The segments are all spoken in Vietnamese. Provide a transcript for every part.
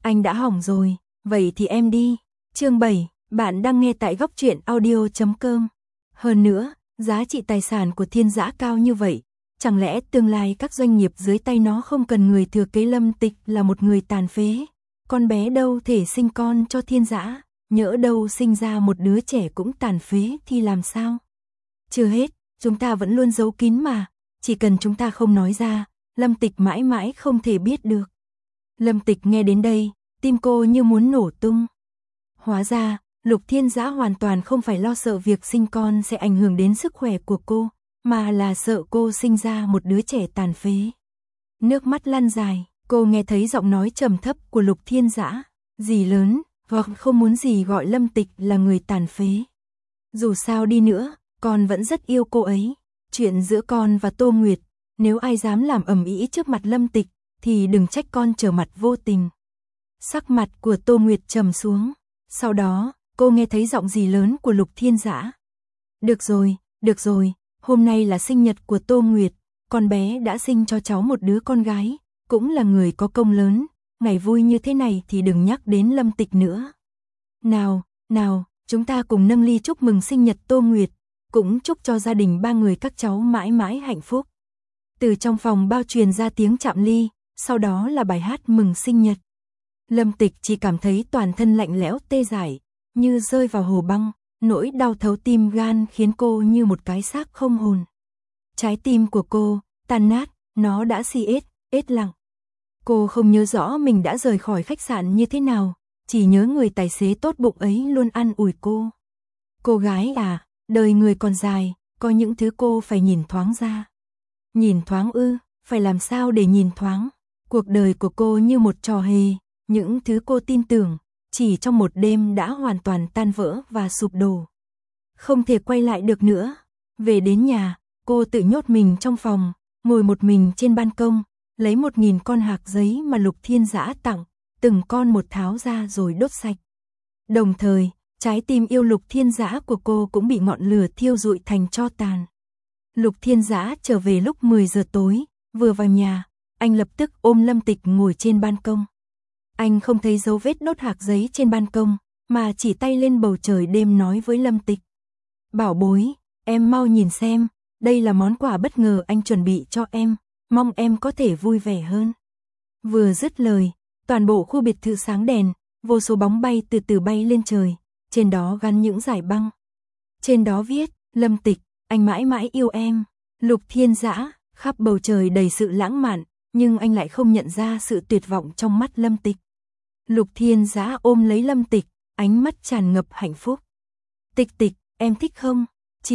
Anh đã hỏng rồi, vậy thì em đi. Chương 7, bạn đang nghe tại góc truyện audio.com. Hơn nữa, giá trị tài sản của Thiên Dã cao như vậy, chẳng lẽ tương lai các doanh nghiệp dưới tay nó không cần người thừa kế? Lâm Tịch là một người tàn phế, con bé đâu thể sinh con cho Thiên Dã, nhỡ đâu sinh ra một đứa trẻ cũng tàn phế thì làm sao? Chưa hết, chúng ta vẫn luôn giấu kín mà, chỉ cần chúng ta không nói ra, Lâm Tịch mãi mãi không thể biết được. Lâm Tịch nghe đến đây, tim cô như muốn nổ tung. Hóa ra, Lục Thiên Dã hoàn toàn không phải lo sợ việc sinh con sẽ ảnh hưởng đến sức khỏe của cô, mà là sợ cô sinh ra một đứa trẻ tàn phế. Nước mắt lăn dài, cô nghe thấy giọng nói trầm thấp của Lục Thiên Dã, dì lớn, hoặc không muốn gì gọi Lâm Tịch là người tàn phế. Dù sao đi nữa, con vẫn rất yêu cô ấy. Chuyện giữa con và Tô Nguyệt, nếu ai dám làm ầm ĩ trước mặt Lâm Tịch, thì đừng trách con trở mặt vô tình. Sắc mặt của Tô Nguyệt trầm xuống. Sau đó, cô nghe thấy giọng dì lớn của Lục Thiên Dã. Được rồi, hôm nay là sinh nhật của Tô Nguyệt, con bé đã sinh cho cháu một đứa con gái, cũng là người có công lớn, ngày vui như thế này thì đừng nhắc đến Lâm Tịch nữa. Nào, chúng ta cùng nâng ly chúc mừng sinh nhật Tô Nguyệt, cũng chúc cho gia đình ba người các cháu mãi mãi hạnh phúc. Từ trong phòng bao truyền ra tiếng chạm ly, sau đó là bài hát mừng sinh nhật. Lâm Tịch chỉ cảm thấy toàn thân lạnh lẽo tê dại, như rơi vào hồ băng, nỗi đau thấu tim gan khiến cô như một cái xác không hồn. Trái tim của cô, tan nát, nó đã ết lặng. Cô không nhớ rõ mình đã rời khỏi khách sạn như thế nào, chỉ nhớ người tài xế tốt bụng ấy luôn an ủi cô. Cô gái à, đời người còn dài, có những thứ cô phải nhìn thoáng ra. Nhìn thoáng ư, phải làm sao để nhìn thoáng? Cuộc đời của cô như một trò hề, những thứ cô tin tưởng, chỉ trong một đêm đã hoàn toàn tan vỡ và sụp đổ. Không thể quay lại được nữa. Về đến nhà, cô tự nhốt mình trong phòng, ngồi một mình trên ban công, lấy 1000 con hạc giấy mà Lục Thiên Dã tặng, từng con một tháo ra rồi đốt sạch. Đồng thời, trái tim yêu Lục Thiên Dã của cô cũng bị ngọn lửa thiêu rụi thành tro tàn. Lục Thiên Dã trở về lúc 10 giờ tối, vừa vào nhà, anh lập tức ôm Lâm Tịch ngồi trên ban công. Anh không thấy dấu vết đốt hạc giấy trên ban công, mà chỉ tay lên bầu trời đêm nói với Lâm Tịch. Bảo bối, em mau nhìn xem, đây là món quà bất ngờ anh chuẩn bị cho em, mong em có thể vui vẻ hơn. Vừa dứt lời, toàn bộ khu biệt thự sáng đèn, vô số bóng bay từ từ bay lên trời, trên đó gắn những dải băng. Trên đó viết, Lâm Tịch, anh mãi mãi yêu em. Lục Thiên Dã, khắp bầu trời đầy sự lãng mạn, nhưng anh lại không nhận ra sự tuyệt vọng trong mắt Lâm Tịch. Lục Thiên Dã ôm lấy Lâm Tịch, ánh mắt tràn ngập hạnh phúc. Tịch, em thích không?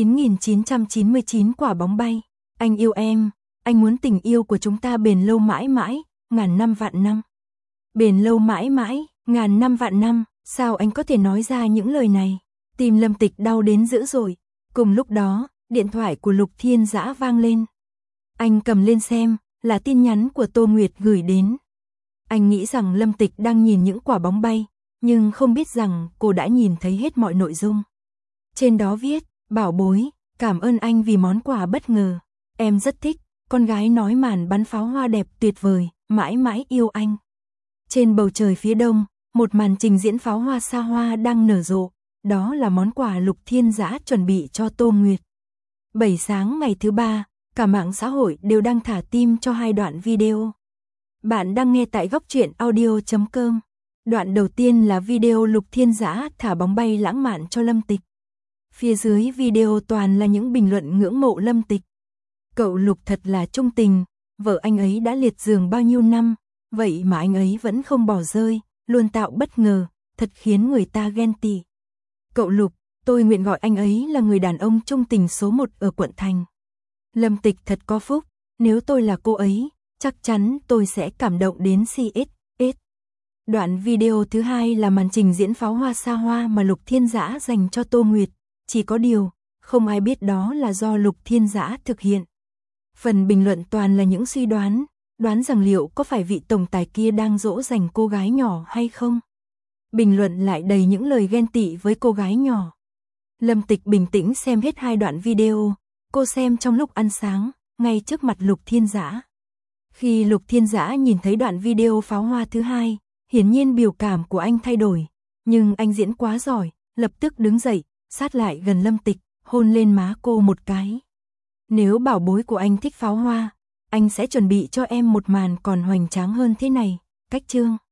9999 quả bóng bay. Anh yêu em, anh muốn tình yêu của chúng ta bền lâu mãi mãi, ngàn năm vạn năm. Bền lâu mãi mãi, ngàn năm vạn năm, sao anh có thể nói ra những lời này? Tim Lâm Tịch đau đến dữ dội. Cùng lúc đó, điện thoại của Lục Thiên Dã vang lên. Anh cầm lên xem, là tin nhắn của Tô Nguyệt gửi đến. Anh nghĩ rằng Lâm Tịch đang nhìn những quả bóng bay, nhưng không biết rằng cô đã nhìn thấy hết mọi nội dung. Trên đó viết, bảo bối, cảm ơn anh vì món quà bất ngờ. Em rất thích, con gái nói màn bắn pháo hoa đẹp tuyệt vời, mãi mãi yêu anh. Trên bầu trời phía đông, một màn trình diễn pháo hoa xa hoa đang nở rộ, đó là món quà Lục Thiên Dã chuẩn bị cho Tô Nguyệt. 7 sáng ngày thứ ba, cả mạng xã hội đều đang thả tim cho 2 đoạn video. Bạn đang nghe tại góc truyện audio.com. Đoạn đầu tiên là video Lục Thiên Dã thả bóng bay lãng mạn cho Lâm Tịch. Phía dưới video toàn là những bình luận ngưỡng mộ Lâm Tịch. Cậu Lục thật là trung tình, vợ anh ấy đã liệt giường bao nhiêu năm, vậy mà anh ấy vẫn không bỏ rơi, luôn tạo bất ngờ, thật khiến người ta ghen tị. Cậu Lục, tôi nguyện gọi anh ấy là người đàn ông trung tình số 1 ở quận thành. Lâm Tịch thật có phúc, nếu tôi là cô ấy, chắc chắn tôi sẽ cảm động đến CSS. Đoạn video thứ hai là màn trình diễn pháo hoa xa hoa mà Lục Thiên Dã dành cho Tô Nguyệt, chỉ có điều, không ai biết đó là do Lục Thiên Dã thực hiện. Phần bình luận toàn là những suy đoán rằng liệu có phải vị tổng tài kia đang dỗ dành cô gái nhỏ hay không. Bình luận lại đầy những lời ghen tị với cô gái nhỏ. Lâm Tịch bình tĩnh xem hết 2 đoạn video, cô xem trong lúc ăn sáng, ngay trước mặt Lục Thiên Dã. Khi Lục Thiên Dã nhìn thấy đoạn video pháo hoa thứ hai, Hiển nhiên biểu cảm của anh thay đổi, nhưng anh diễn quá giỏi, lập tức đứng dậy, sát lại gần Lâm Tịch, hôn lên má cô một cái. Nếu bảo bối của anh thích pháo hoa, anh sẽ chuẩn bị cho em một màn còn hoành tráng hơn thế này. Cách chương